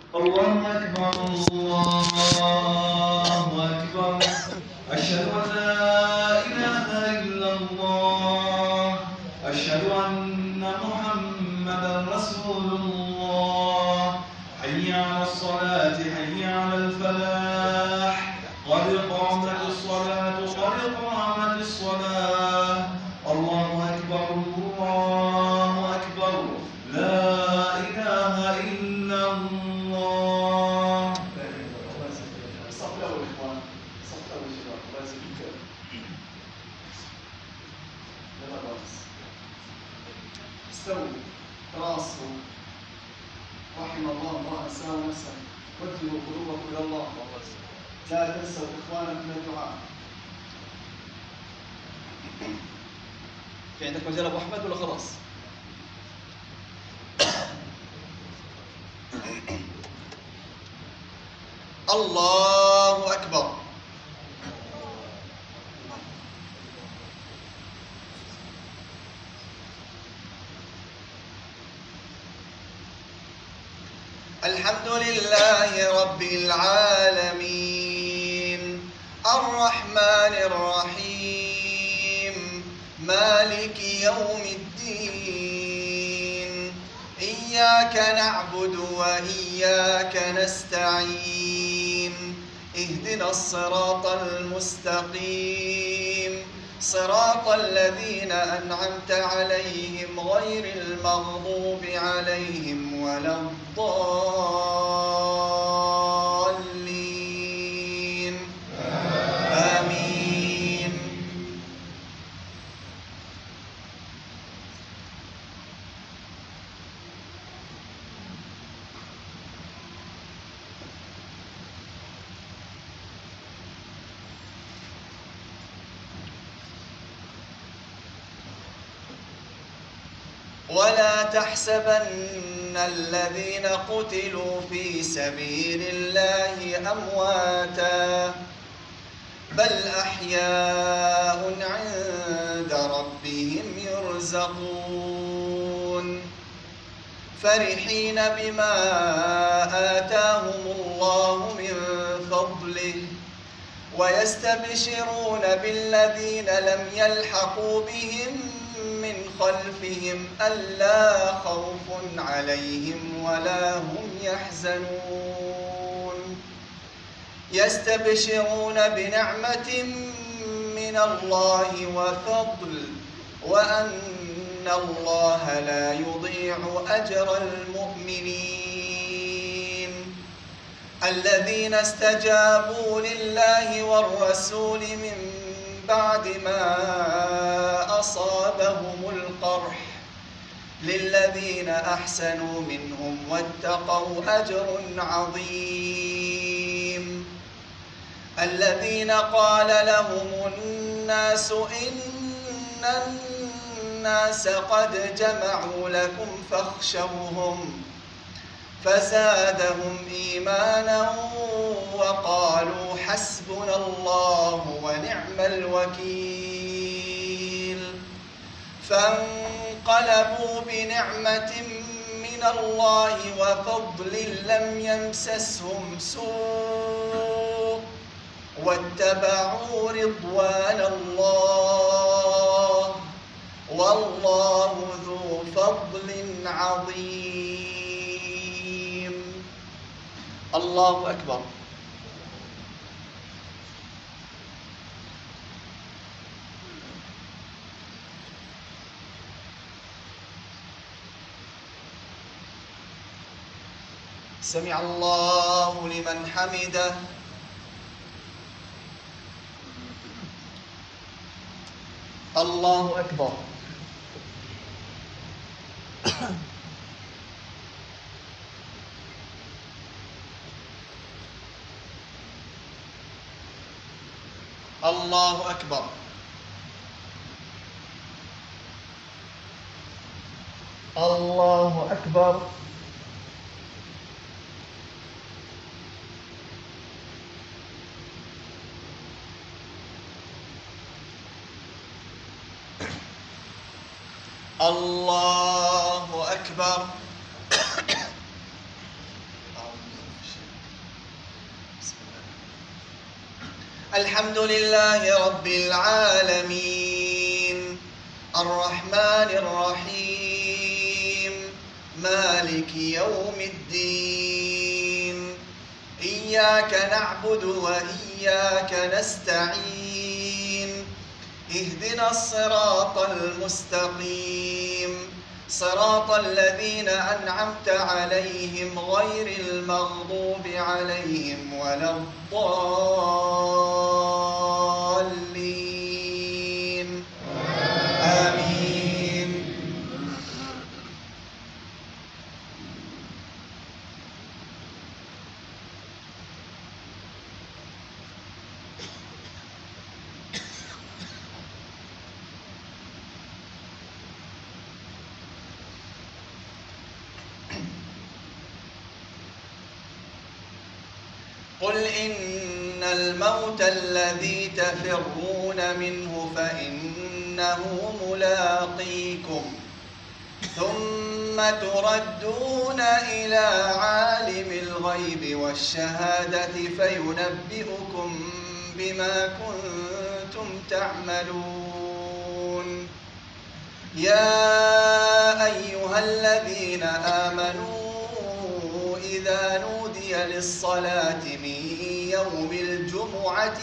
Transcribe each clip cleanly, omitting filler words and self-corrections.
الله أكبر الله أكبر أشهد أن لا إله إلا الله أشهد أن محمدا رسول الله حي على الصلاة حي على الفلاح قد قامت الصلاة قد قامت الصلاة الله أكبر الله أكبر لا إله إلا الله. صف الأول إخوان، صف الأول شباب، الله يسلمك. يلا بس استووا تراصوا. رحم الله امرأ ساوى نفسه. وجهوا قلوبكم إلى الله. لا تنسوا إخوانكم من الدعاء. في عندك مجال أبو أحمد ولا خلاص؟ الله أكبر. الحمد لله رب العالمين الرحمن الرحيم مالك يوم الدين إياك نعبد وإياك نستعين اهدنا الصراط المستقيم صراط الذين أنعمت عليهم غير المغضوب عليهم ولا الضالين آمين. ولا تحسبن الذين قتلوا في سبيل الله أمواتا بل أحياء عند ربهم يرزقون فرحين بما آتاهم الله من فضله ويستبشرون بالذين لم يلحقوا بهم من خلفهم ألا خوف عليهم ولا هم يحزنون يستبشرون بنعمة من الله وفضل وأن الله لا يضيع أجر المؤمنين الذين استجابوا لله والرسول من بعد ما أصابهم القرح للذين أحسنوا منهم واتقوا أجر عظيم الذين قال لهم الناس إن الناس قد جمعوا لكم فاخشوهم فزادهم إيمانا وقالوا حسبنا الله ونعم الوكيل فانقلبوا بنعمة من الله وفضل لم يمسسهم سوء واتبعوا رضوان الله والله ذو فضل عظيم. الله أكبر. سمع الله لمن حمده. الله أكبر. الله أكبر. الله أكبر. الله أكبر. الحمد لله رب العالمين الرحمن الرحيم مالك يوم الدين إياك نعبد وإياك نستعين اهدنا الصراط المستقيم صراط الذين أنعمت عليهم غير المغضوب عليهم ولا الضالين آمين. قل إن الموت الذي تفرون منه فإنه ملاقيكم ثم تردون إلى عالم الغيب والشهادة فينبئكم بما كنتم تعملون. يا أيها الذين آمنوا إذا نودي للصلاة من يوم الجمعة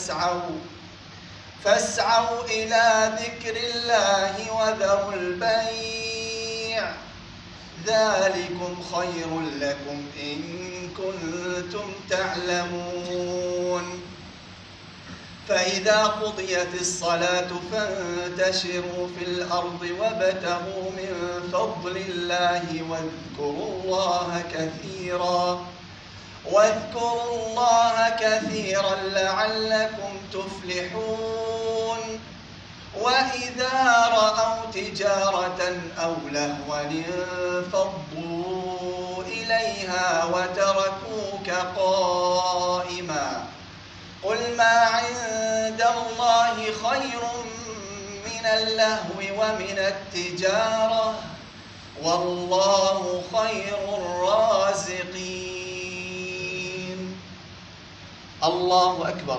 فاسعوا إلى ذكر الله وذروا البيع ذلكم خير لكم إن كنتم تعلمون. فإذا قضيت الصلاة فانتشروا في الأرض وابتغوا من فضل الله واذكروا الله كثيرا لعلكم تفلحون. وإذا رأوا تجارة أو لهوا انفضوا إليها وتركوك قائما قل ما عند الله خير من اللهو ومن التجارة والله خير الرازقين. الله أكبر.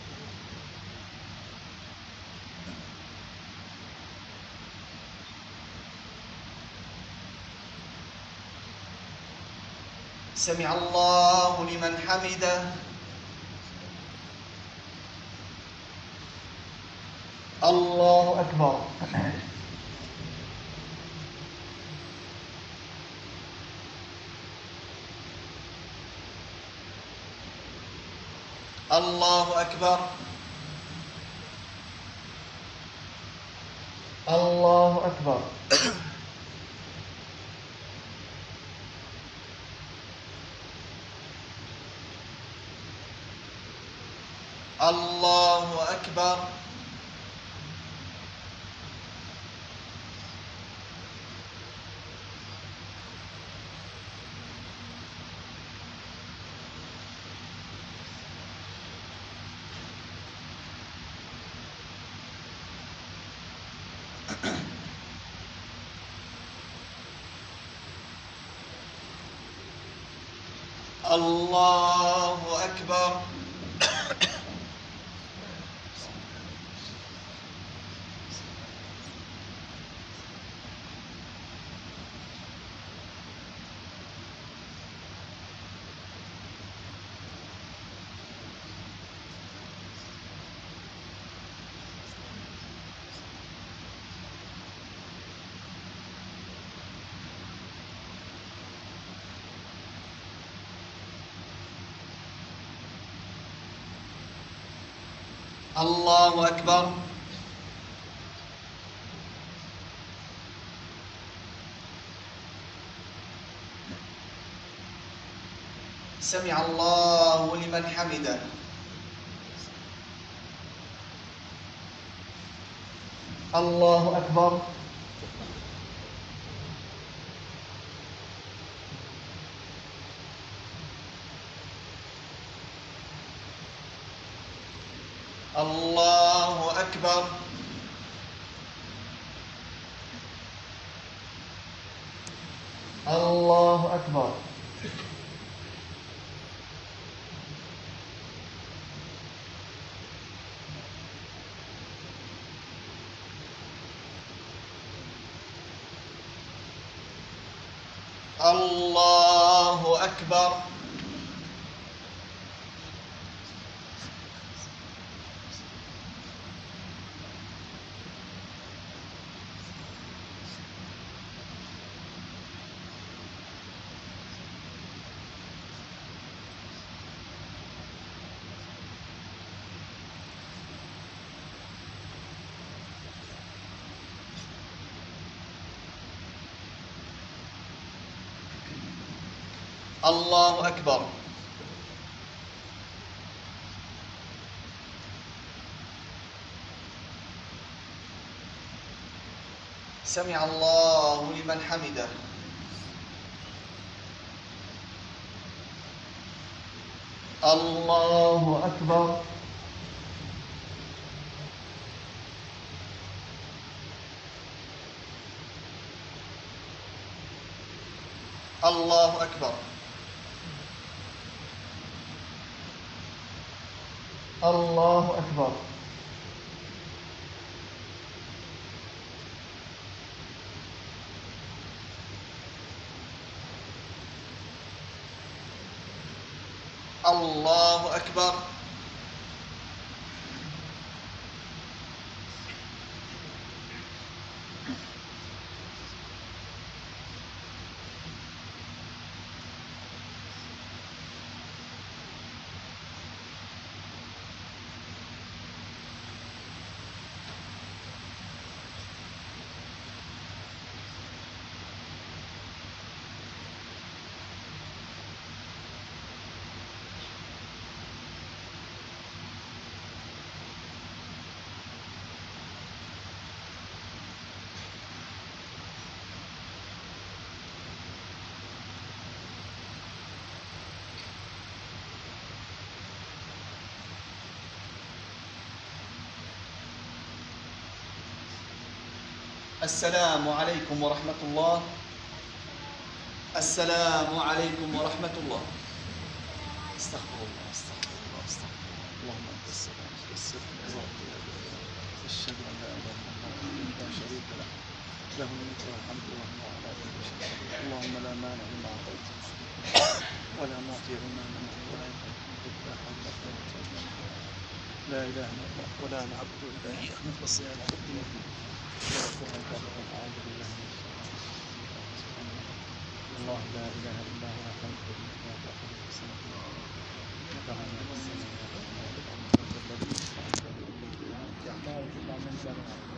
سمع الله لمن حمده. الله أكبر. الله أكبر. الله أكبر. الله أكبر. الله أكبر. الله أكبر. سمع الله لمن حمده. الله أكبر. الله أكبر. الله أكبر. الله أكبر. الله أكبر. سمع الله لمن حمده. الله أكبر. الله أكبر. الله أكبر. الله أكبر. السلام عليكم ورحمة الله. السلام عليكم ورحمة الله. استغفر الله استغفر الله استغفر الله. اللهم أنت السلام والسلام أشهد أن لا إله إلا الله لا شريك له له الملك والحمد وهو على كل شيء قدير. اللهم لا مانع لما أعطيت ولا معطي لما منعت ولا ينفع لا حول ولا قوة إلا بالله. لا إله إلا الله ولا نعبد إلا إياه نخلص على عبده الله لا إله إلا هو خلق لا تأخذه سنة ولا نوم له ما في السماوات وما في الأرض الذي يعمل من